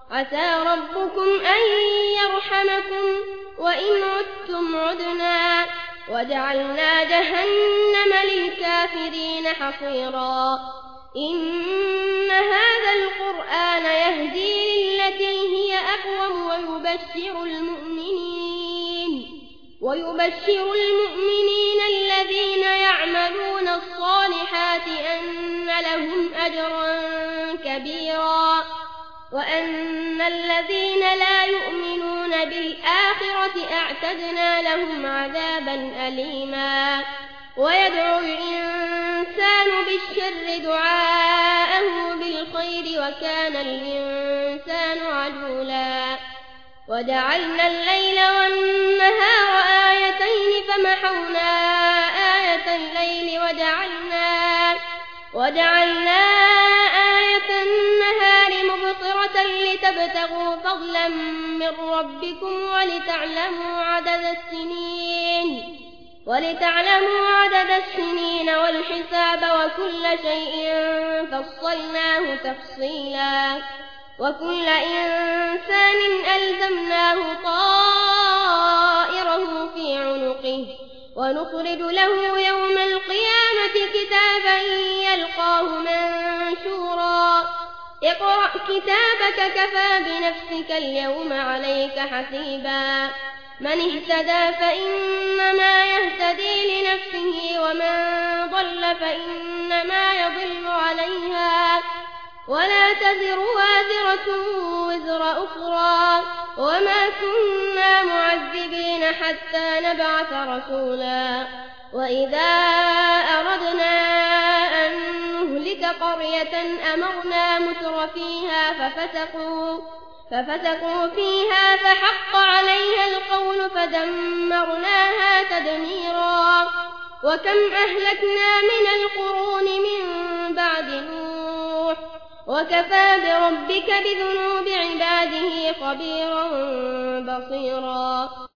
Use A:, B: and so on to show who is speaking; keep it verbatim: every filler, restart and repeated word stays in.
A: عسى ربكم أن يرحمكم وإن عدتم عدنا وجعلنا جهنم للكافرين حصيرا إن هذا القرآن يهدي للتي هي أقوم ويبشر المؤمنين ويبشر المؤمنين الذين يعملون الصالحات أن لهم أجرا كبيرا وأن الذين لا يؤمنون بالآخرة أعتدنا لهم عذابا أليما ويدعو الإنسان بالشر دعاءه بالخير وكان الإنسان عجولا وجعلنا الليل والنهار آيتين فمحونا آية الليل وجعلنا, وجعلنا آية النهار مبصرة لتبتغوا فضلا من ربكم ولتعلموا عدد السنين ولتعلموا عدد السنين والحساب وكل شيء فصلناه تفصيلا وكل إنسان ألزمناه طائره في عنقه ونخرج له يوم القيامة كتابا يلقاه منشورا اقرأ كتابك كفى بنفسك اليوم عليك حسيبا من اهتدى فإنما يهتدي لنفسه ومن ضل فإنما يضل عليها ولا تزر وازرة وزر أخرى وما كنا معذبين حتى نبعث رسولا وإذا أردنا أن نهلك قرية أمرنا متر فيها ففسقوا ففسقوا فيها فحق عليها القول فدمرناها تدميرا وكم أهلكنا من القرون من بعد نوح وكفى بربك بذنوب عباده خبيرا بصيرا